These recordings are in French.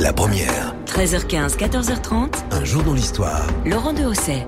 La première. 13h15, 14h30. Un jour dans l'histoire. Laurent Dehaussais.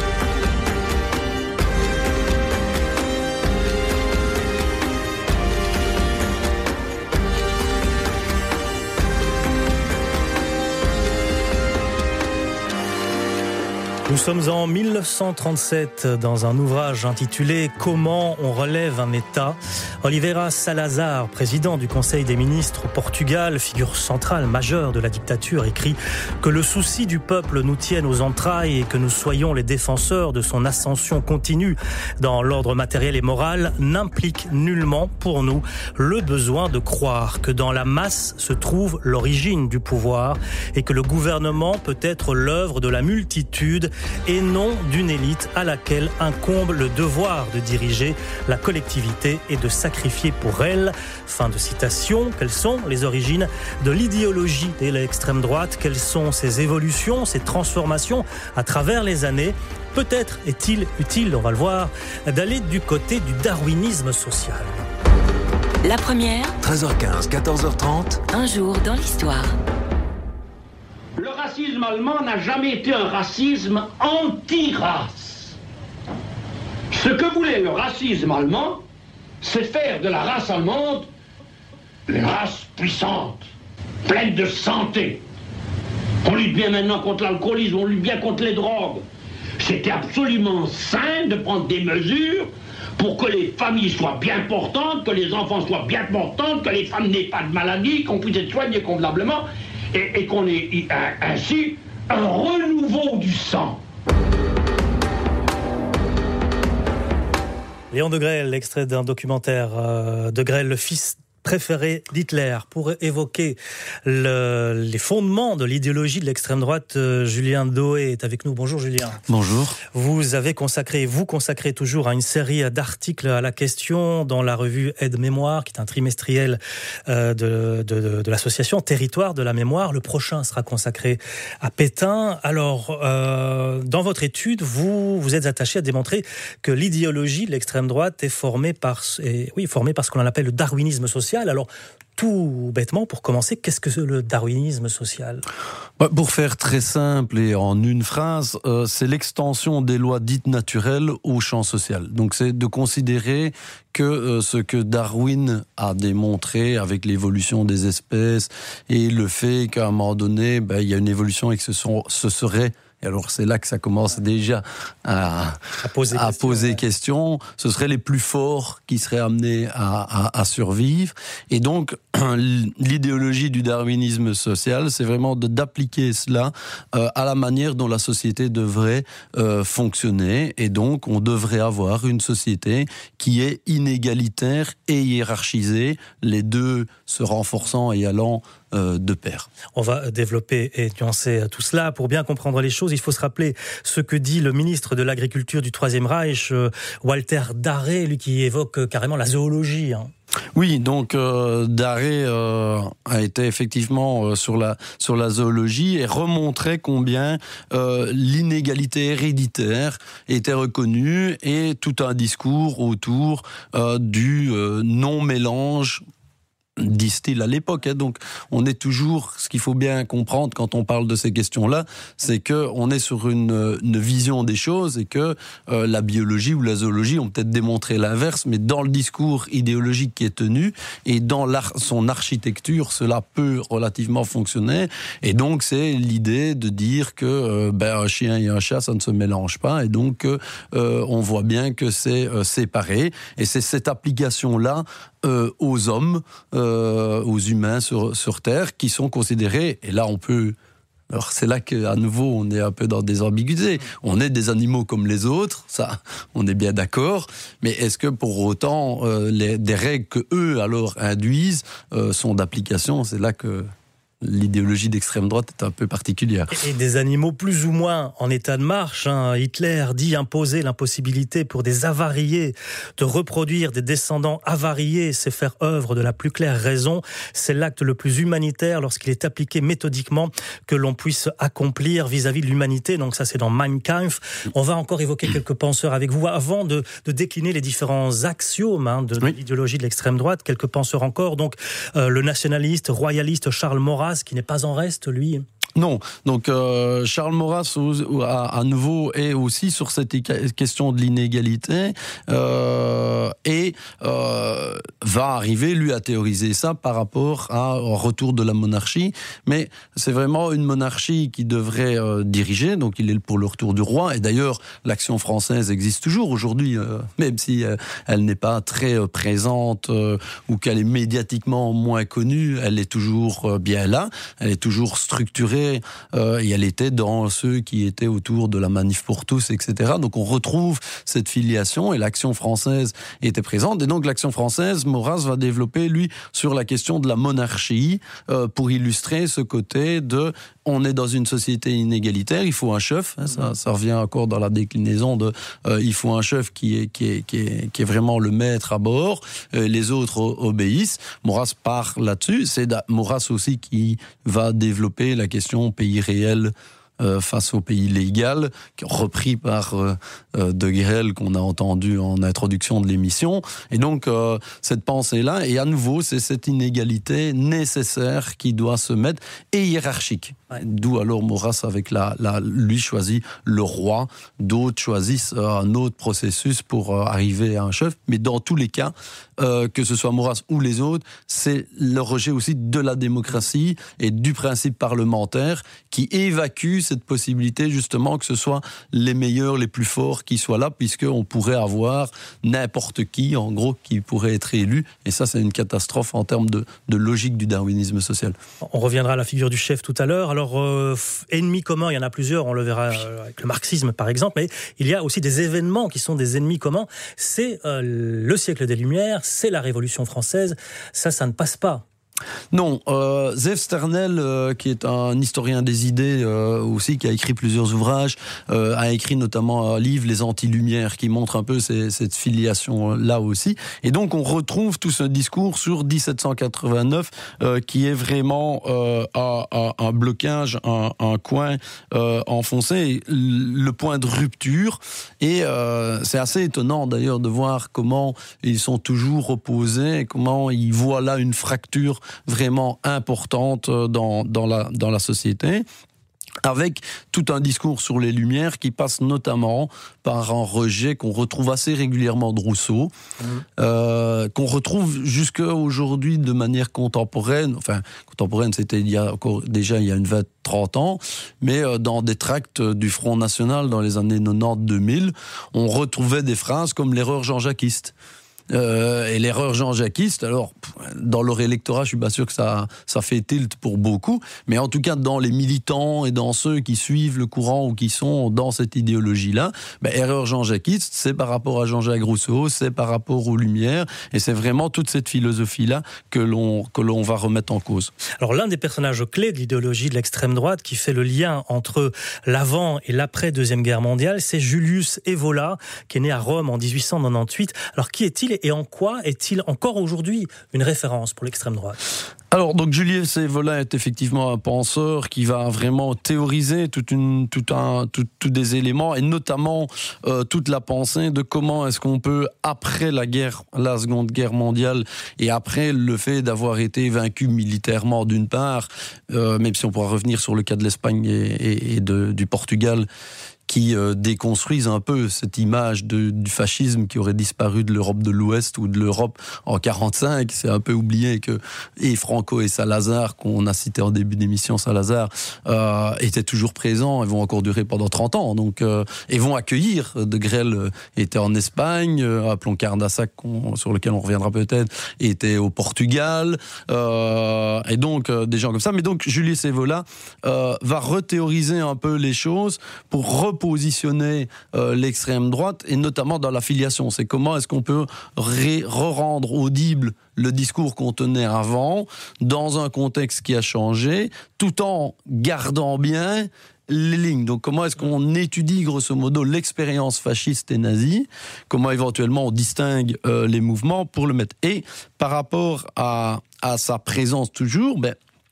Nous sommes en 1937 dans un ouvrage intitulé « Comment on relève un État ». Oliveira Salazar, président du Conseil des ministres au Portugal, figure centrale majeure de la dictature, écrit que le souci du peuple nous tienne aux entrailles et que nous soyons les défenseurs de son ascension continue dans l'ordre matériel et moral n'implique nullement pour nous le besoin de croire que dans la masse se trouve l'origine du pouvoir et que le gouvernement peut être l'œuvre de la multitude et non d'une élite à laquelle incombe le devoir de diriger la collectivité et de sacrifier pour elle. Fin de citation. Quelles sont les origines de l'idéologie de l'extrême droite? Quelles sont ses évolutions, ses transformations à travers les années? Peut-être est-il utile, on va le voir, d'aller du côté du darwinisme social. La première. 13h15, 14h30. Un jour dans l'histoire. Le racisme allemand n'a jamais été un racisme anti-race. Ce que voulait le racisme allemand, c'est faire de la race allemande une race puissante, pleine de santé. On lutte bien maintenant contre l'alcoolisme, on lutte bien contre les drogues. C'était absolument sain de prendre des mesures pour que les familles soient bien portantes, que les enfants soient bien portantes, que les femmes n'aient pas de maladie, qu'on puisse être soigné convenablement. Et qu'on ait ainsi un renouveau du sang. Léon Degrelle, extrait d'un documentaire Degrelle, le fils préféré d'Hitler, pour évoquer les fondements de l'idéologie de l'extrême droite. Julien Doé est avec nous. Bonjour Julien. Bonjour. Vous consacrez toujours à une série d'articles à la question dans la revue Aide-Mémoire, qui est un trimestriel de l'association Territoire de la Mémoire. Le prochain sera consacré à Pétain. Alors, dans votre étude, vous êtes attaché à démontrer que l'idéologie de l'extrême droite est formée par ce que l'on appelle le darwinisme social. Alors, tout bêtement, pour commencer, qu'est-ce que c'est le darwinisme social ? Pour faire très simple et en une phrase, c'est l'extension des lois dites naturelles au champ social. Donc c'est de considérer que ce que Darwin a démontré avec l'évolution des espèces et le fait qu'à un moment donné, il y a une évolution et que ce serait... Et alors c'est là que ça commence déjà à poser question. Ce seraient les plus forts qui seraient amenés à survivre. Et donc l'idéologie du darwinisme social, c'est vraiment d'appliquer cela à la manière dont la société devrait fonctionner. Et donc on devrait avoir une société qui est inégalitaire et hiérarchisée, les deux se renforçant et allant de pair. On va développer et nuancer tout cela. Pour bien comprendre les choses, il faut se rappeler ce que dit le ministre de l'Agriculture du Troisième Reich, Walter Darré, lui qui évoque carrément la zoologie. Oui, donc Darré a été effectivement sur la zoologie et remontrait combien l'inégalité héréditaire était reconnue et tout un discours autour du non-mélange, disent-ils à l'époque. Donc on est toujours, ce qu'il faut bien comprendre quand on parle de ces questions-là, c'est qu'on est sur une vision des choses et que la biologie ou la zoologie ont peut-être démontré l'inverse, mais dans le discours idéologique qui est tenu et dans son architecture, cela peut relativement fonctionner. Et donc c'est l'idée de dire que un chien et un chat, ça ne se mélange pas, et donc on voit bien que c'est séparé. Et c'est cette application-là aux hommes, aux humains sur Terre, qui sont considérés, et là on peut... Alors c'est là qu'à nouveau on est un peu dans des ambiguïtés. On est des animaux comme les autres, ça on est bien d'accord, mais est-ce que pour autant des règles que eux alors induisent sont d'application? C'est là que l'idéologie d'extrême droite est un peu particulière. Et des animaux plus ou moins en état de marche. Hitler dit imposer l'impossibilité pour des avariés de reproduire des descendants avariés, c'est faire œuvre de la plus claire raison. C'est l'acte le plus humanitaire lorsqu'il est appliqué méthodiquement que l'on puisse accomplir vis-à-vis de l'humanité. Donc ça, c'est dans Mein Kampf. On va encore évoquer quelques penseurs avec vous avant de décliner les différents axiomes de l'idéologie de l'extrême droite. Quelques penseurs encore. Donc le nationaliste, royaliste Charles Maurras, Maurras, qui n'est pas en reste, lui. Non, donc Charles Maurras à nouveau est aussi sur cette question de l'inégalité et va arriver lui à théoriser ça par rapport au retour de la monarchie, mais c'est vraiment une monarchie qui devrait diriger, donc il est pour le retour du roi, et d'ailleurs l'Action française existe toujours aujourd'hui, même si elle n'est pas très présente ou qu'elle est médiatiquement moins connue, elle est toujours bien là, elle est toujours structurée. Et elle était dans ceux qui étaient autour de la Manif pour tous, etc. Donc on retrouve cette filiation et l'Action française était présente. Et donc l'Action française, Maurras va développer, lui, sur la question de la monarchie pour illustrer ce côté de on est dans une société inégalitaire, il faut un chef, hein, ça revient encore dans la déclinaison de il faut un chef qui est vraiment le maître à bord, les autres obéissent. Maurras part là-dessus, c'est Maurras aussi qui va développer la question pays réel face au pays légal, repris par De Grelle qu'on a entendu en introduction de l'émission. Et donc cette pensée-là, et à nouveau, c'est cette inégalité nécessaire qui doit se mettre, et hiérarchique. D'où alors Maurras avec lui choisit le roi, d'autres choisissent un autre processus pour arriver à un chef, mais dans tous les cas, que ce soit Maurras ou les autres, c'est le rejet aussi de la démocratie et du principe parlementaire qui évacue cette possibilité justement que ce soit les meilleurs, les plus forts qui soient là, puisqu'on pourrait avoir n'importe qui, en gros, qui pourrait être élu, et ça c'est une catastrophe en termes de logique du darwinisme social. On reviendra à la figure du chef tout à l'heure. Alors, ennemis communs, il y en a plusieurs, on le verra avec le marxisme par exemple, mais il y a aussi des événements qui sont des ennemis communs. C'est le siècle des Lumières, c'est la Révolution française, ça ne passe pas. Non, Zeev Sternel, qui est un historien des idées aussi, qui a écrit plusieurs ouvrages, a écrit notamment un livre, Les Anti-Lumières, qui montre un peu cette filiation-là aussi. Et donc on retrouve tout ce discours sur 1789, qui est vraiment un blocage, un coin enfoncé, le point de rupture. Et c'est assez étonnant d'ailleurs de voir comment ils sont toujours opposés, comment ils voient là une fracture vraiment importante dans la société, avec tout un discours sur les Lumières qui passe notamment par un rejet qu'on retrouve assez régulièrement de Rousseau, qu'on retrouve jusqu'à aujourd'hui de manière contemporaine. Enfin, contemporaine, c'était il y a une 20-30 ans, mais dans des tracts du Front National dans les années 90-2000, on retrouvait des phrases comme l'erreur jean-jacquiste. Et l'erreur jean-jacquiste, alors dans leur électorat, je suis pas sûr que ça fait tilt pour beaucoup, mais en tout cas dans les militants et dans ceux qui suivent le courant ou qui sont dans cette idéologie-là, erreur jean-jacquiste, c'est par rapport à Jean-Jacques Rousseau, c'est par rapport aux Lumières, et c'est vraiment toute cette philosophie-là que l'on va remettre en cause. Alors l'un des personnages clés de l'idéologie de l'extrême droite qui fait le lien entre l'avant et l'après Deuxième Guerre mondiale, c'est Julius Evola, qui est né à Rome en 1898. Alors qui est-il et en quoi est-il encore aujourd'hui une référence pour l'extrême droite ? Alors, donc Julius Evola est effectivement un penseur qui va vraiment théoriser tous des éléments, et notamment toute la pensée de comment est-ce qu'on peut, après la Seconde Guerre mondiale, et après le fait d'avoir été vaincu militairement d'une part, même si on pourra revenir sur le cas de l'Espagne et du Portugal, qui déconstruisent un peu cette image du fascisme qui aurait disparu de l'Europe de l'Ouest ou de l'Europe en 1945. C'est un peu oublié que et Franco et Salazar, qu'on a cité en début d'émission, Salazar, étaient toujours présents et vont encore durer pendant 30 ans. Donc, et vont accueillir. De Grelle était en Espagne, appelons Cardassac, sur lequel on reviendra peut-être, était au Portugal, et donc des gens comme ça. Mais donc Julius Evola va rethéoriser un peu les choses pour repositionner l'extrême droite, et notamment dans l'affiliation. C'est comment est-ce qu'on peut re-rendre audible le discours qu'on tenait avant, dans un contexte qui a changé, tout en gardant bien les lignes. Donc comment est-ce qu'on étudie grosso modo l'expérience fasciste et nazie, comment éventuellement on distingue les mouvements pour le mettre. Et par rapport à sa présence toujours,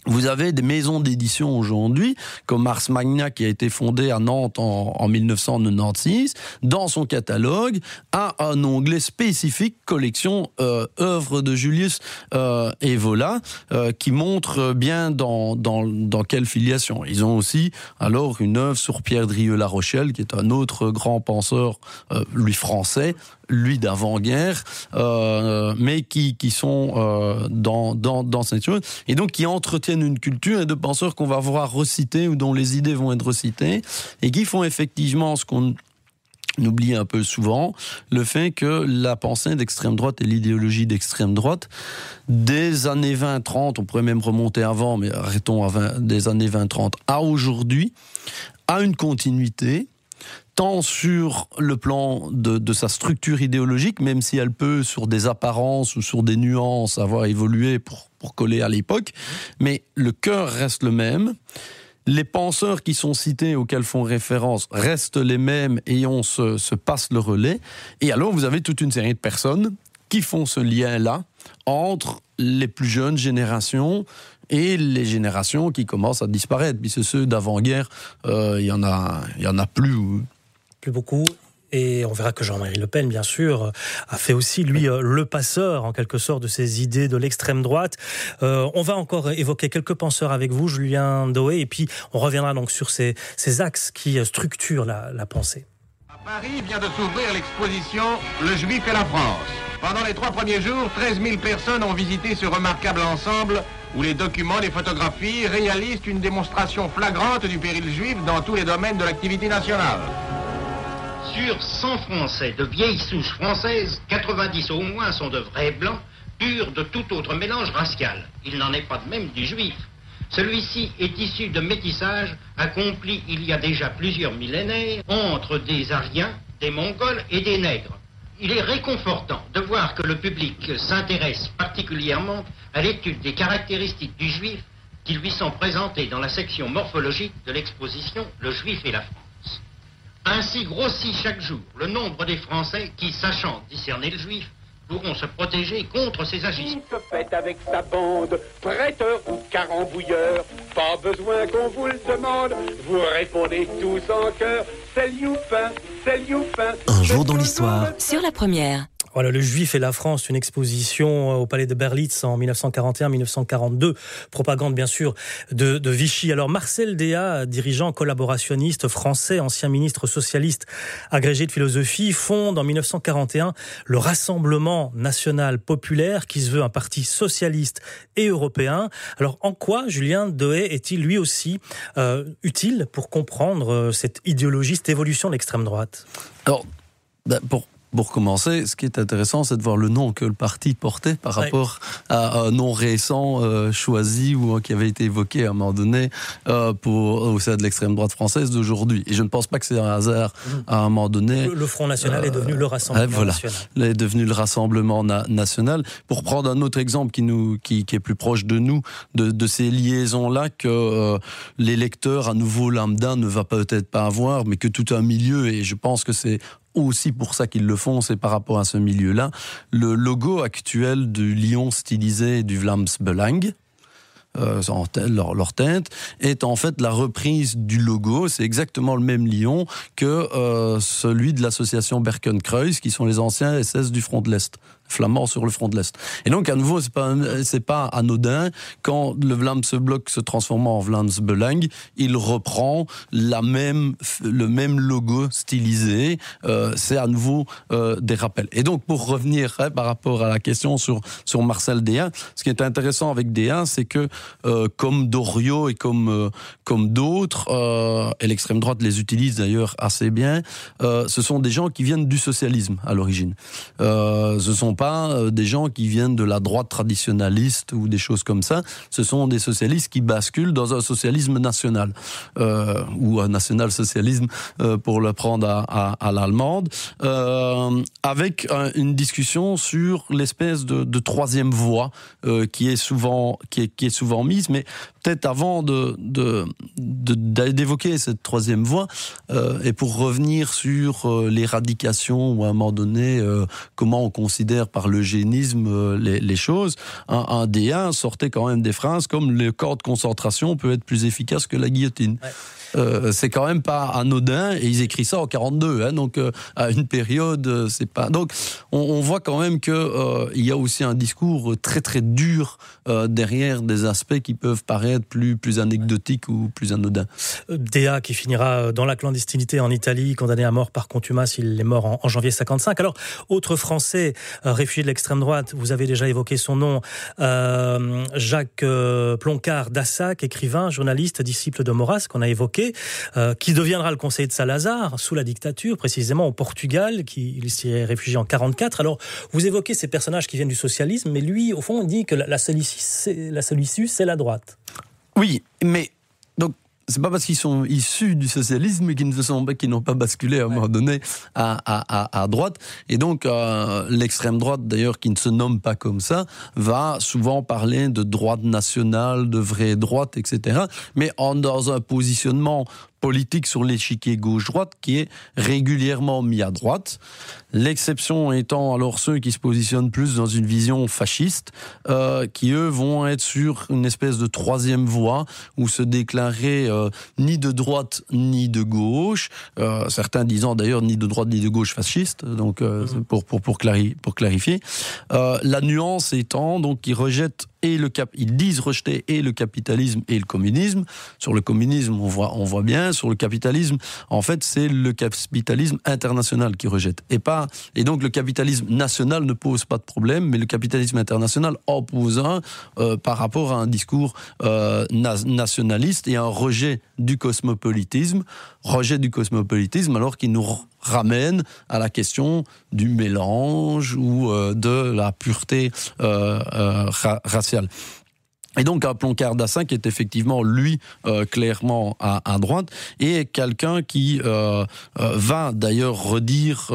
Vous avez des maisons d'édition aujourd'hui, comme Ars Magna qui a été fondée à Nantes en 1996. Dans son catalogue, a un onglet spécifique collection œuvres de Julius Evola qui montre bien dans quelle filiation. Ils ont aussi alors une œuvre sur Pierre Drieux-La Rochelle, qui est un autre grand penseur, lui français, lui d'avant-guerre, mais qui sont dans cette chose, et donc qui entretiennent une culture et de penseurs qu'on va voir reciter ou dont les idées vont être recitées, et qui font effectivement ce qu'on oublie un peu souvent, le fait que la pensée d'extrême droite et l'idéologie d'extrême droite, des années 20-30, on pourrait même remonter avant, mais arrêtons des années 20-30 à aujourd'hui, a une continuité, tant sur le plan de sa structure idéologique, même si elle peut, sur des apparences ou sur des nuances, avoir évolué pour coller à l'époque, mais le cœur reste le même. Les penseurs qui sont cités, auxquels font référence, restent les mêmes et on se passe le relais. Et alors, vous avez toute une série de personnes qui font ce lien-là entre les plus jeunes générations et les générations qui commencent à disparaître. Puis c'est ceux d'avant-guerre, il y en a plus beaucoup. Et on verra que Jean-Marie Le Pen, bien sûr, a fait aussi, lui, le passeur, en quelque sorte, de ces idées de l'extrême droite. On va encore évoquer quelques penseurs avec vous, Julien Doé, et puis on reviendra donc sur ces axes qui structurent la pensée. À Paris vient de s'ouvrir l'exposition « Le Juif et la France ». Pendant les 3 premiers jours, 13 000 personnes ont visité ce remarquable ensemble où les documents, les photographies réalisent une démonstration flagrante du péril juif dans tous les domaines de l'activité nationale. Sur 100 Français de vieille souche française, 90 au moins sont de vrais blancs, purs de tout autre mélange racial. Il n'en est pas de même du juif. Celui-ci est issu de métissage accompli il y a déjà plusieurs millénaires entre des Aryens, des Mongols et des Nègres. Il est réconfortant de voir que le public s'intéresse particulièrement à l'étude des caractéristiques du juif qui lui sont présentées dans la section morphologique de l'exposition « Le Juif et la France ». Ainsi grossit chaque jour le nombre des Français qui, sachant discerner le juif, pourront se protéger contre ces agissements. Qui se fait avec sa bande, prêteur ou carambouilleur, pas besoin qu'on vous le demande, vous répondez tous en chœur, c'est Youpin, c'est Youpin. Un jour dans l'histoire. Sur la première. Voilà, le Juif et la France, une exposition au Palais de Berlitz en 1941-1942. Propagande, bien sûr, de Vichy. Alors, Marcel Déat, dirigeant collaborationniste français, ancien ministre socialiste agrégé de philosophie, fonde en 1941 le Rassemblement national populaire, qui se veut un parti socialiste et européen. Alors, en quoi Julien Doé est-il lui aussi utile pour comprendre cette idéologie, cette évolution de l'extrême droite ? Alors, pour commencer, ce qui est intéressant, c'est de voir le nom que le parti portait par rapport à un nom récent choisi ou qui avait été évoqué à un moment donné au sein de l'extrême droite française d'aujourd'hui. Et je ne pense pas que c'est un hasard à un moment donné. Le Front National est devenu le Rassemblement National. Il est devenu le Rassemblement National. Pour prendre un autre exemple qui est plus proche de nous, de ces liaisons-là que les lecteurs, à nouveau lambda, ne va peut-être pas avoir, mais que tout un milieu, et je pense que c'est aussi pour ça qu'ils le font, c'est par rapport à ce milieu-là. Le logo actuel du lion stylisé du Vlaams Belang, leur teinte, est en fait la reprise du logo. C'est exactement le même lion que celui de l'association Berkenkreuz, qui sont les anciens SS du front de l'Est, flamands sur le front de l'Est. Et donc, à nouveau, c'est pas anodin quand le Vlaams Blok se transforme en Vlaams Belang, il reprend le même logo stylisé. C'est à nouveau des rappels. Et donc, pour revenir par rapport à la question sur Marcel Déat, ce qui est intéressant avec Déat, c'est que comme Doriot et comme d'autres, et l'extrême droite les utilise d'ailleurs assez bien, ce sont des gens qui viennent du socialisme à l'origine. Ce sont pas des gens qui viennent de la droite traditionnaliste ou des choses comme ça. Ce sont des socialistes qui basculent dans un socialisme national ou un national-socialisme pour le prendre à l'allemande, avec une discussion sur l'espèce de troisième voie qui est souvent mise, mais peut-être avant d'évoquer cette troisième voie et pour revenir sur l'éradication ou à un moment donné comment on considère faire par l'eugénisme les choses. Un D1 sortait quand même des phrases comme le camp de concentration peut être plus efficace que la guillotine. Ouais. C'est quand même pas anodin, et ils écrivent ça en 42, donc à une période, c'est pas. Donc on voit quand même que il y a aussi un discours très très dur derrière des aspects qui peuvent paraître plus anecdotiques ou plus anodins. Déa qui finira dans la clandestinité en Italie, condamné à mort par contumace, il est mort en janvier 55. Alors, autre Français réfugié de l'extrême droite, vous avez déjà évoqué son nom, Jacques Ploncart d'Assac, écrivain, journaliste, disciple de Maurras, qu'on a évoqué, qui deviendra le conseiller de Salazar sous la dictature, précisément au Portugal, il s'y est réfugié en 44. Alors, vous évoquez ces personnages qui viennent du socialisme, mais lui, au fond, il dit que la seule issue, c'est la droite. Oui, mais donc c'est pas parce qu'ils sont issus du socialisme qu'ils n'ont pas basculé à un moment donné à droite. Et donc l'extrême droite, d'ailleurs, qui ne se nomme pas comme ça, va souvent parler de droite nationale, de vraie droite, etc. Mais dans un positionnement politique sur l'échiquier gauche-droite qui est régulièrement mis à droite. L'exception étant alors ceux qui se positionnent plus dans une vision fasciste, qui eux vont être sur une espèce de troisième voie ou se déclarer ni de droite ni de gauche, certains disant d'ailleurs ni de droite ni de gauche fasciste, donc pour clarifier. La nuance étant donc qu'ils rejettent ils disent rejeter et le capitalisme et le communisme. Sur le communisme, on voit bien. Sur le capitalisme, en fait, c'est le capitalisme international qui rejette. Et donc, le capitalisme national ne pose pas de problème, mais le capitalisme international en pose un par rapport à un discours nationaliste et un rejet du cosmopolitisme alors qu'il nous ramène à la question du mélange ou de la pureté raciale. Et donc, un Ploncart d'Assac est effectivement, lui, clairement à droite, et quelqu'un qui va d'ailleurs redire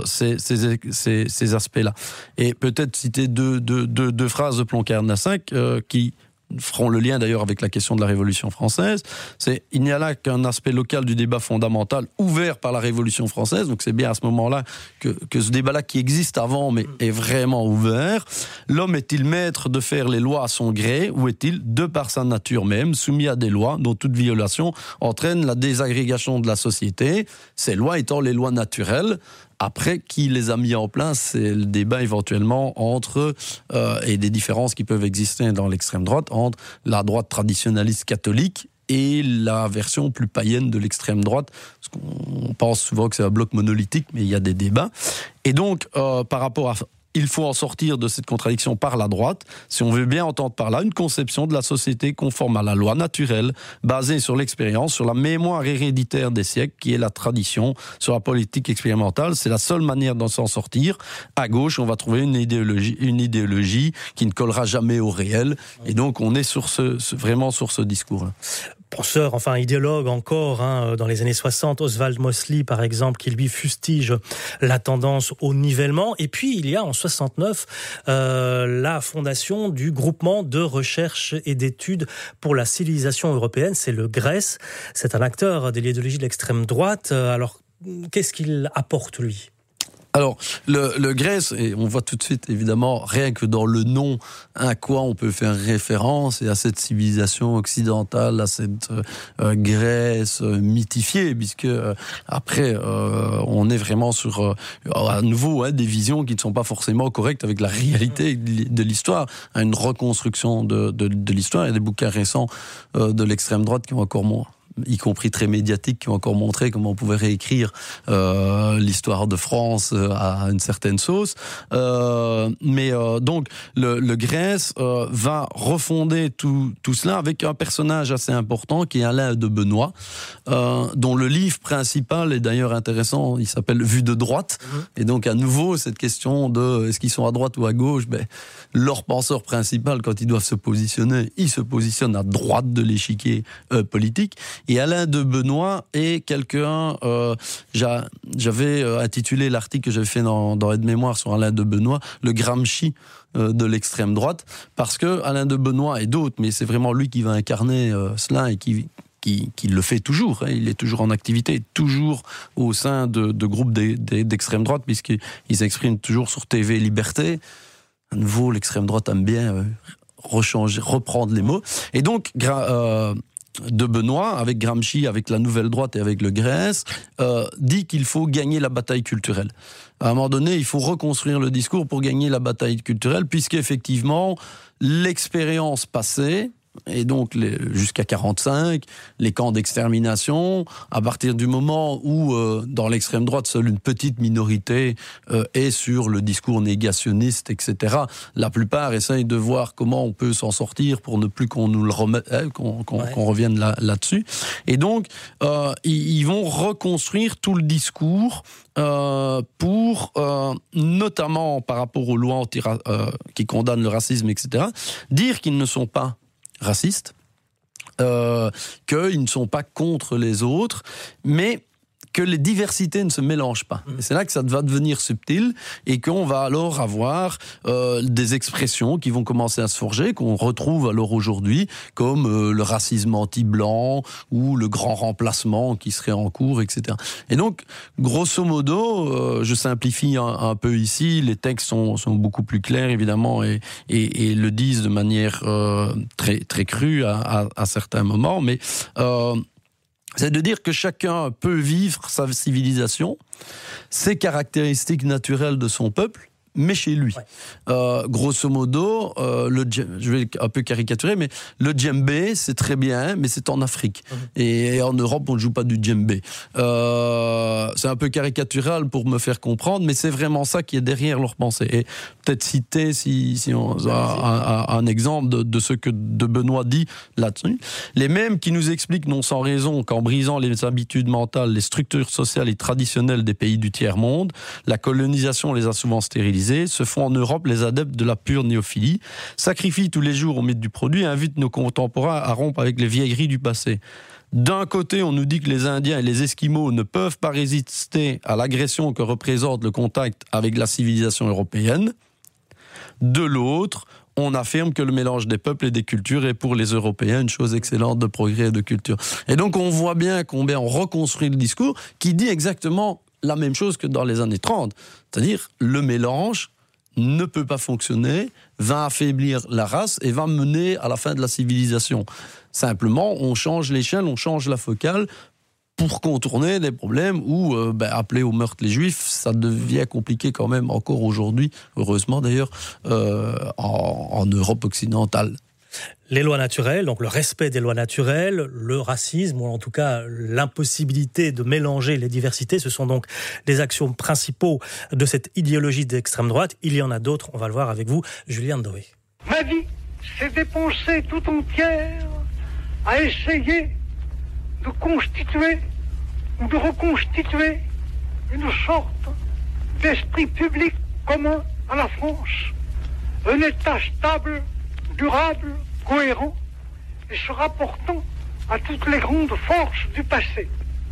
ces aspects-là. Et peut-être citer deux phrases de Ploncart d'Assac qui feront le lien d'ailleurs avec la question de la Révolution française. C'est il n'y a là qu'un aspect local du débat fondamental ouvert par la Révolution française. Donc c'est bien à ce moment-là que ce débat-là qui existe avant mais est vraiment ouvert. L'homme est-il maître de faire les lois à son gré ou est-il, de par sa nature même, soumis à des lois dont toute violation entraîne la désagrégation de la société, ces lois étant les lois naturelles? Après, qui les a mis en place, c'est le débat éventuellement entre, et des différences qui peuvent exister dans l'extrême droite, entre la droite traditionnaliste catholique et la version plus païenne de l'extrême droite. Parce qu'on pense souvent que c'est un bloc monolithique, mais il y a des débats. Et donc, par rapport à... Il faut en sortir de cette contradiction par la droite, si on veut bien entendre par là une conception de la société conforme à la loi naturelle, basée sur l'expérience, sur la mémoire héréditaire des siècles, qui est la tradition, sur la politique expérimentale. C'est la seule manière d'en s'en sortir. À gauche, on va trouver une idéologie qui ne collera jamais au réel. Et donc, on est vraiment sur ce discours-là. Penseur, enfin idéologue encore, dans les années 60, Oswald Mosley par exemple, qui lui fustige la tendance au nivellement. Et puis il y a en 69 la fondation du groupement de recherche et d'études pour la civilisation européenne, c'est le GRES. C'est un acteur de l'idéologie de l'extrême droite. Alors qu'est-ce qu'il apporte lui ? Alors, le GRES, et on voit tout de suite, évidemment, rien que dans le nom, à quoi on peut faire référence, et à cette civilisation occidentale, à cette Grèce mythifiée, puisque après, on est vraiment sur, à nouveau, des visions qui ne sont pas forcément correctes avec la réalité de l'histoire, une reconstruction de l'histoire. Il y a des bouquins récents de l'extrême droite qui ont encore moins, y compris très médiatiques, qui ont encore montré comment on pouvait réécrire l'histoire de France à une certaine sauce. Donc, le GRES va refonder tout cela avec un personnage assez important qui est Alain de Benoît, dont le livre principal est d'ailleurs intéressant, il s'appelle Vue de droite. Et donc, à nouveau, cette question de est-ce qu'ils sont à droite ou à gauche, leur penseur principal, quand ils doivent se positionner, ils se positionnent à droite de l'échiquier politique. Et Alain de Benoît est quelqu'un... j'avais intitulé l'article que j'avais fait dans Aide-mémoire sur Alain de Benoît, le Gramsci de l'extrême droite, parce que Alain de Benoît et d'autres, mais c'est vraiment lui qui va incarner cela et qui qui le fait toujours. Il est toujours en activité, toujours au sein de groupes d'extrême droite, puisqu'ils s'expriment toujours sur TV Liberté. À nouveau, l'extrême droite aime bien reprendre les mots. Et donc, de Benoît, avec Gramsci, avec la Nouvelle Droite et avec le GRES, dit qu'il faut gagner la bataille culturelle. À un moment donné, il faut reconstruire le discours pour gagner la bataille culturelle, puisqu'effectivement, l'expérience passée, et donc jusqu'à 45, les camps d'extermination, à partir du moment où dans l'extrême droite seule une petite minorité est sur le discours négationniste, etc. La plupart essayent de voir comment on peut s'en sortir pour ne plus qu'on nous le remette, qu'on revienne là-dessus. Et donc ils vont reconstruire tout le discours pour notamment par rapport aux lois qui condamnent le racisme, etc. Dire qu'ils ne sont pas racistes, qu'ils ne sont pas contre les autres, mais que les diversités ne se mélangent pas. Et c'est là que ça va devenir subtil et qu'on va alors avoir des expressions qui vont commencer à se forger, qu'on retrouve alors aujourd'hui, comme le racisme anti-blanc ou le grand remplacement qui serait en cours, etc. Et donc, grosso modo, je simplifie un peu ici, les textes sont beaucoup plus clairs, évidemment, et le disent de manière très, très crue à certains moments, mais c'est de dire que chacun peut vivre sa civilisation, ses caractéristiques naturelles de son peuple, mais chez lui. Grosso modo, je vais un peu caricaturer, mais le djembé, c'est très bien, mais c'est en Afrique. Et en Europe, on ne joue pas du djembé. C'est un peu caricatural pour me faire comprendre, mais c'est vraiment ça qui est derrière leur pensée. Et peut-être citer, si on a un exemple de ce que de Benoît dit là-dessus. Les mêmes qui nous expliquent, non sans raison, qu'en brisant les habitudes mentales, les structures sociales et traditionnelles des pays du tiers-monde, la colonisation les a souvent stérilisés, se font en Europe les adeptes de la pure néophilie, sacrifient tous les jours au mythe du produit et invitent nos contemporains à rompre avec les vieilleries du passé. D'un côté, on nous dit que les Indiens et les Esquimaux ne peuvent pas résister à l'agression que représente le contact avec la civilisation européenne. De l'autre, on affirme que le mélange des peuples et des cultures est pour les Européens une chose excellente de progrès et de culture. Et donc on voit bien combien on reconstruit le discours qui dit exactement la même chose que dans les années 30. C'est-à-dire, le mélange ne peut pas fonctionner, va affaiblir la race et va mener à la fin de la civilisation. Simplement, on change l'échelle, on change la focale pour contourner des problèmes où appeler au meurtre les Juifs, ça devient compliqué quand même encore aujourd'hui, heureusement d'ailleurs, en Europe occidentale. Les lois naturelles, donc le respect des lois naturelles, le racisme, ou en tout cas l'impossibilité de mélanger les diversités, ce sont donc les axiomes principaux de cette idéologie d'extrême droite. Il y en a d'autres, on va le voir avec vous, Julien Ndoé. Ma vie s'est dépensée tout entière à essayer de constituer ou de reconstituer une sorte d'esprit public commun à la France, un État stable, durable, cohérent et se rapportant à toutes les grandes forces du passé.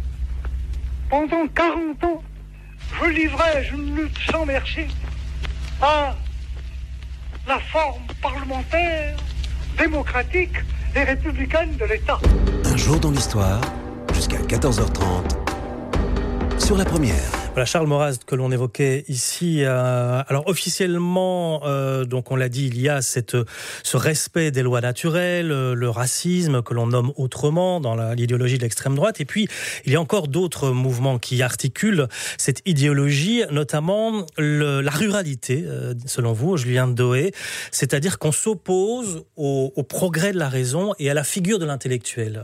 Pendant 40 ans, je livrais une lutte sans merci à la forme parlementaire, démocratique et républicaine de l'État. Un jour dans l'histoire, jusqu'à 14h30, sur la première. Voilà, Charles Maurras que l'on évoquait ici. Alors officiellement, donc on l'a dit, il y a ce respect des lois naturelles, le racisme que l'on nomme autrement dans l'idéologie de l'extrême droite. Et puis il y a encore d'autres mouvements qui articulent cette idéologie, notamment la ruralité, selon vous, Julien Ndoé. C'est-à-dire qu'on s'oppose au progrès de la raison et à la figure de l'intellectuel.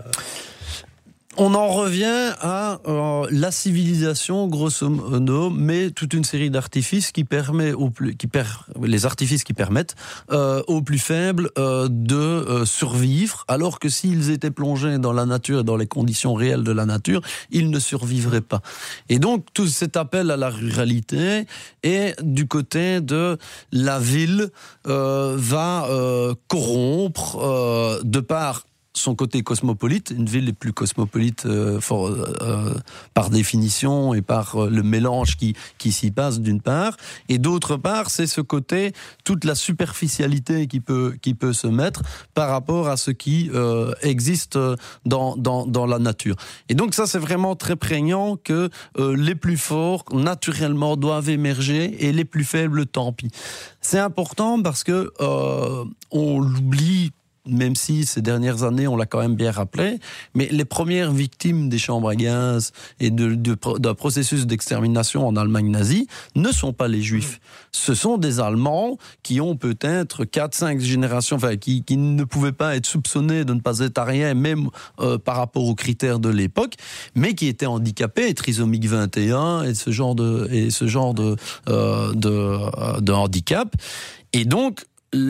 On en revient à la civilisation, grosso modo, mais toute une série d'artifices qui permettent aux plus faibles de survivre, alors que s'ils étaient plongés dans la nature et dans les conditions réelles de la nature, ils ne survivraient pas. Et donc, tout cet appel à la ruralité et du côté de la ville va corrompre de par son côté cosmopolite. Une ville est plus cosmopolite par définition et par le mélange qui s'y passe d'une part. Et d'autre part, c'est ce côté, toute la superficialité qui peut se mettre par rapport à ce qui existe dans la nature. Et donc ça, c'est vraiment très prégnant que les plus forts, naturellement, doivent émerger et les plus faibles, tant pis. C'est important parce que on l'oublie, même si ces dernières années, on l'a quand même bien rappelé, mais les premières victimes des chambres à gaz et d'un processus d'extermination en Allemagne nazie ne sont pas les Juifs. Ce sont des Allemands qui ont peut-être 4-5 générations, enfin, qui ne pouvaient pas être soupçonnés de ne pas être ariens, même par rapport aux critères de l'époque, mais qui étaient handicapés, trisomique 21 et ce genre de handicap. Et donc,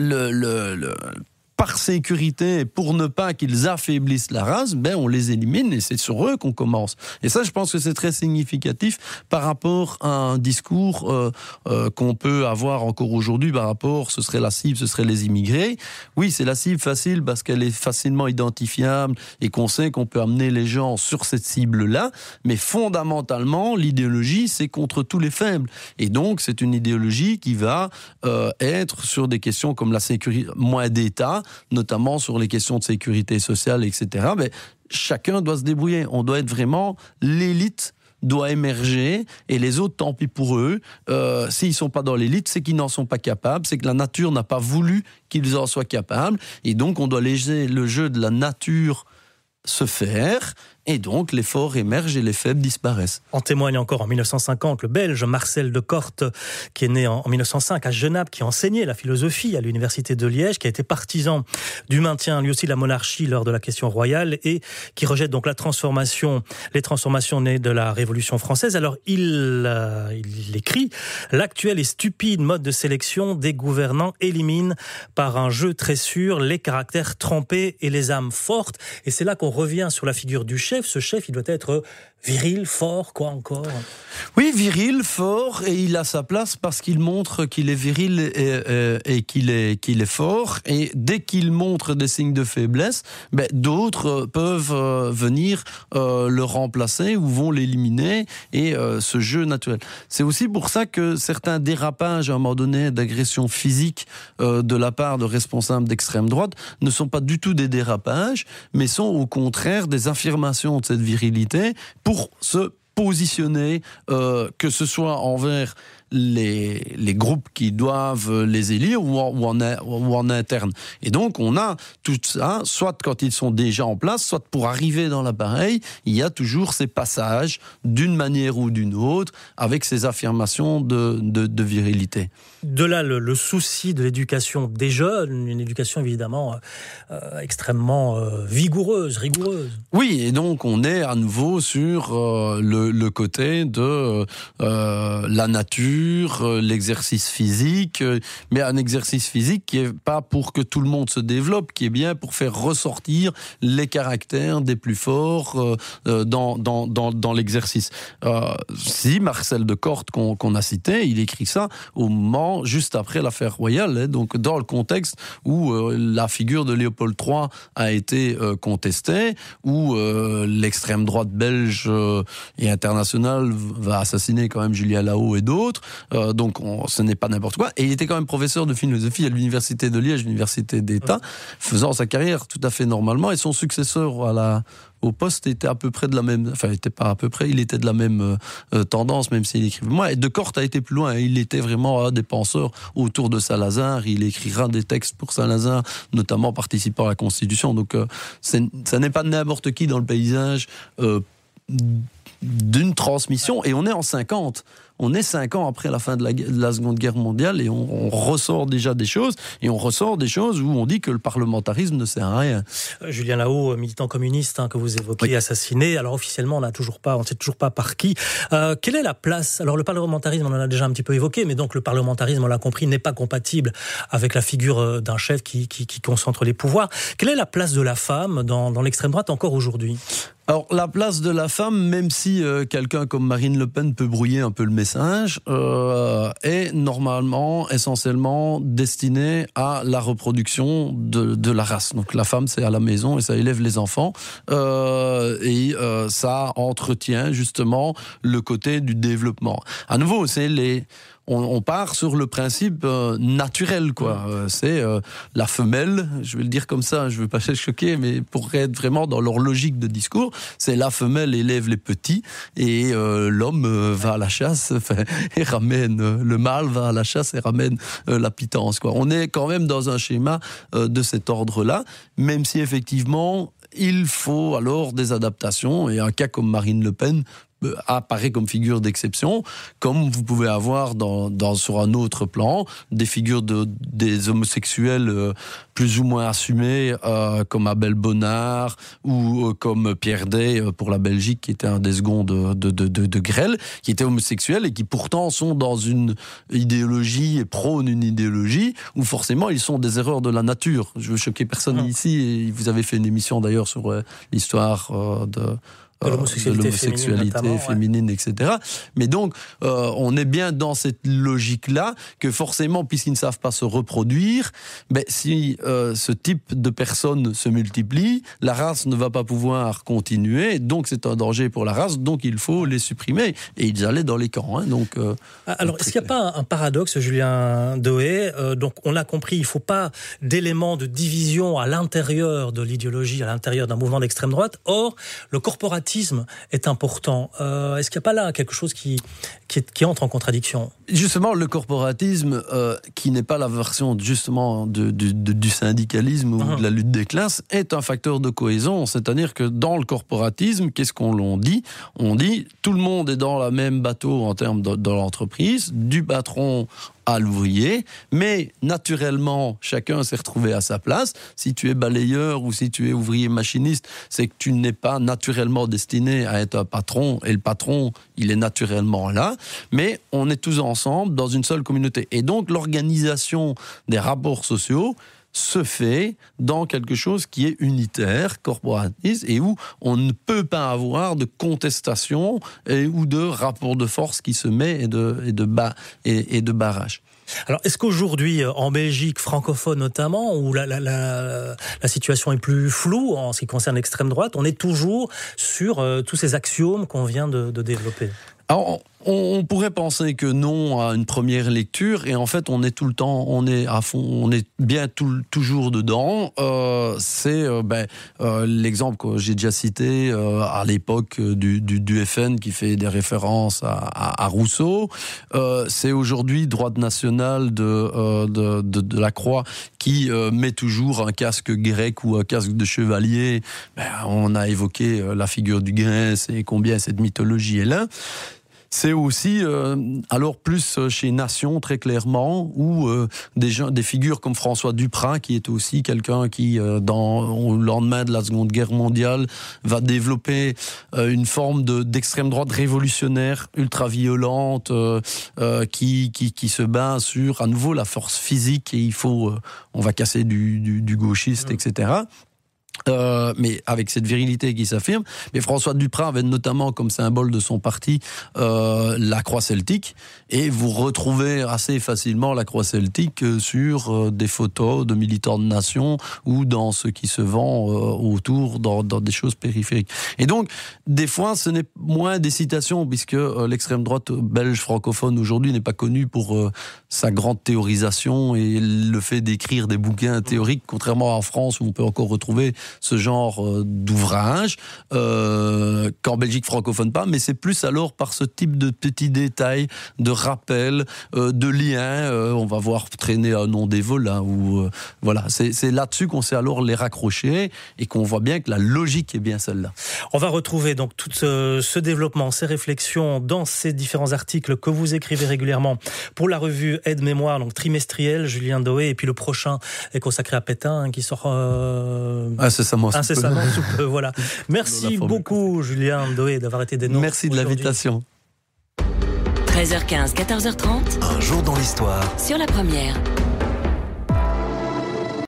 par sécurité, pour ne pas qu'ils affaiblissent la race, on les élimine et c'est sur eux qu'on commence. Et ça, je pense que c'est très significatif par rapport à un discours qu'on peut avoir encore aujourd'hui par rapport, ce serait la cible, ce serait les immigrés. Oui, c'est la cible facile parce qu'elle est facilement identifiable et qu'on sait qu'on peut amener les gens sur cette cible-là, mais fondamentalement, l'idéologie, c'est contre tous les faibles. Et donc, c'est une idéologie qui va être sur des questions comme la sécurité, moins d'État, notamment sur les questions de sécurité sociale, etc. Mais chacun doit se débrouiller. On doit être vraiment l'élite doit émerger et les autres, tant pis pour eux. S'ils ne sont pas dans l'élite, c'est qu'ils n'en sont pas capables, c'est que la nature n'a pas voulu qu'ils en soient capables. Et donc, on doit laisser le jeu de la nature se faire. Et donc, les forts émergent et les faibles disparaissent. En témoigne encore en 1950 le Belge Marcel de Corte, qui est né en 1905 à Genappe, qui enseignait la philosophie à l'université de Liège, qui a été partisan du maintien, lui aussi, de la monarchie lors de la question royale et qui rejette donc les transformations nées de la Révolution française. Alors, il écrit « L'actuel et stupide mode de sélection des gouvernants élimine par un jeu très sûr les caractères trempés et les âmes fortes. » Et c'est là qu'on revient sur la figure du chef. Ce chef, il doit être viril, fort, quoi encore ? Oui, viril, fort, et il a sa place parce qu'il montre qu'il est viril et qu'il est fort. Et dès qu'il montre des signes de faiblesse, d'autres peuvent venir le remplacer ou vont l'éliminer. Et ce jeu naturel. C'est aussi pour ça que certains dérapages, à un moment donné, d'agression physique de la part de responsables d'extrême droite ne sont pas du tout des dérapages, mais sont au contraire des affirmations de cette virilité pour se positionner, que ce soit envers les groupes qui doivent les élire ou en interne. Et donc, on a tout ça, soit quand ils sont déjà en place, soit pour arriver dans l'appareil, il y a toujours ces passages, d'une manière ou d'une autre, avec ces affirmations de virilité. De là, le souci de l'éducation des jeunes, une éducation évidemment extrêmement vigoureuse, rigoureuse. Oui, et donc on est à nouveau sur le côté de la nature, l'exercice physique, mais un exercice physique qui est pas pour que tout le monde se développe, qui est bien pour faire ressortir les caractères des plus forts dans l'exercice. Si Marcel de Corte qu'on a cité, il écrit ça au moment juste après l'affaire royale, donc dans le contexte où la figure de Léopold III a été contestée, où l'extrême droite belge et internationale va assassiner quand même Julien Lahaut et d'autres. Donc ce n'est pas n'importe quoi. Et il était quand même professeur de philosophie à l'université de Liège, l'université d'État, faisant sa carrière tout à fait normalement. Et son successeur au poste était à peu près de la même, enfin il était pas à peu près, il était de la même tendance, même s'il écrivait moins. Et de Corte a été plus loin, il était vraiment un des penseurs autour de Salazar, il écrira des textes pour Salazar, notamment participant à la Constitution. Donc ça n'est pas n'importe qui dans le paysage d'une transmission, et on est en 50. On est 5 ans après la fin de la Seconde Guerre mondiale et on ressort déjà des choses, et on ressort des choses où on dit que le parlementarisme ne sert à rien. Julien Lahaut, militant communiste que vous évoquez, oui. Assassiné. Alors officiellement, on ne sait toujours pas par qui. Quelle est la place ? Alors le parlementarisme, on en a déjà un petit peu évoqué, mais donc le parlementarisme, on l'a compris, n'est pas compatible avec la figure d'un chef qui concentre les pouvoirs. Quelle est la place de la femme dans l'extrême droite encore aujourd'hui ? Alors la place de la femme, même si quelqu'un comme Marine Le Pen peut brouiller un peu le message, singes est normalement essentiellement destiné à la reproduction de la race. Donc la femme, c'est à la maison et ça élève les enfants. Ça entretient justement le côté du développement. À nouveau, on part sur le principe naturel, quoi. C'est la femelle, je vais le dire comme ça, je ne veux pas choquer, mais pour être vraiment dans leur logique de discours, c'est la femelle élève les petits et l'homme va à la chasse et ramène, le mâle va à la chasse et ramène la pitance, quoi. On est quand même dans un schéma de cet ordre-là, même si effectivement, il faut alors des adaptations, et un cas comme Marine Le Pen apparaît comme figure d'exception, comme vous pouvez avoir sur un autre plan des figures des homosexuels plus ou moins assumés, comme Abel Bonnard ou comme Pierre Day pour la Belgique, qui était un des seconds de Grelle, qui était homosexuel et qui pourtant sont dans une idéologie et prônent une idéologie où forcément ils sont des erreurs de la nature. Je veux choquer personne ici, et vous avez fait une émission d'ailleurs sur l'histoire de l'homosexualité féminine, etc. Mais donc, on est bien dans cette logique-là, que forcément, puisqu'ils ne savent pas se reproduire, si ce type de personnes se multiplie, la race ne va pas pouvoir continuer, donc c'est un danger pour la race, donc il faut les supprimer. Et ils allaient dans les camps. Alors, est-ce qu'il n'y a pas un paradoxe, Julien Doé ? Donc, on l'a compris, il ne faut pas d'éléments de division à l'intérieur de l'idéologie, à l'intérieur d'un mouvement d'extrême droite. Or, le corporatisme est important. Est-ce qu'il n'y a pas là quelque chose qui entre en contradiction ? Justement, le corporatisme, qui n'est pas la version justement du syndicalisme ou de la lutte des classes, est un facteur de cohésion. C'est-à-dire que dans le corporatisme, qu'est-ce qu'on dit ? On dit tout le monde est dans le même bateau en termes de l'entreprise, du patron à l'ouvrier, mais naturellement, chacun s'est retrouvé à sa place. Si tu es balayeur ou si tu es ouvrier machiniste, c'est que tu n'es pas naturellement destiné à être un patron, et le patron, il est naturellement là, mais on est tous ensemble dans une seule communauté. Et donc, l'organisation des rapports sociaux se fait dans quelque chose qui est unitaire, corporatiste, et où on ne peut pas avoir de contestation ou de rapport de force qui se met et de barrage. Alors, est-ce qu'aujourd'hui, en Belgique francophone notamment, où la situation est plus floue en ce qui concerne l'extrême droite, on est toujours sur tous ces axiomes qu'on vient de développer ? Alors, on pourrait penser que non à une première lecture, et en fait on est tout le temps, on est à fond, on est bien toujours dedans. C'est l'exemple que j'ai déjà cité à l'époque du FN, qui fait des références à Rousseau. C'est aujourd'hui Droite nationale de la Croix qui met toujours un casque grec ou un casque de chevalier. On a évoqué la figure du Grès et combien cette mythologie est là. C'est aussi, alors plus chez Nation, très clairement, où des figures comme François Duprat, qui est aussi quelqu'un qui, au lendemain de la Seconde Guerre mondiale, va développer une forme d'extrême droite révolutionnaire, ultra-violente, qui se bat sur, à nouveau, la force physique, et on va casser du gauchiste, etc. Mais avec cette virilité qui s'affirme. Mais François Duprat avait notamment comme symbole de son parti la croix celtique, et vous retrouvez assez facilement la croix celtique sur des photos de militants de Nation ou dans ce qui se vend autour dans des choses périphériques. Et donc des fois ce n'est moins des citations, puisque l'extrême droite belge francophone aujourd'hui n'est pas connue pour sa grande théorisation et le fait d'écrire des bouquins théoriques, contrairement à en France où on peut encore retrouver ce genre d'ouvrage, qu'en Belgique francophone pas, mais c'est plus alors par ce type de petits détails, de rappels, de liens. On va voir traîner un nom des vols, voilà, c'est là-dessus qu'on sait alors les raccrocher et qu'on voit bien que la logique est bien celle-là. On va retrouver donc tout ce développement, ces réflexions dans ces différents articles que vous écrivez régulièrement pour la revue Aide-Mémoire, donc trimestrielle, Julien Doé, et puis le prochain est consacré à Pétain, qui sort incessamment sous peu. Voilà. Merci beaucoup, Julien Doé, d'avoir été des nôtres. Merci de l'invitation. 13h15, 14h30. Un jour dans l'histoire. Sur la première.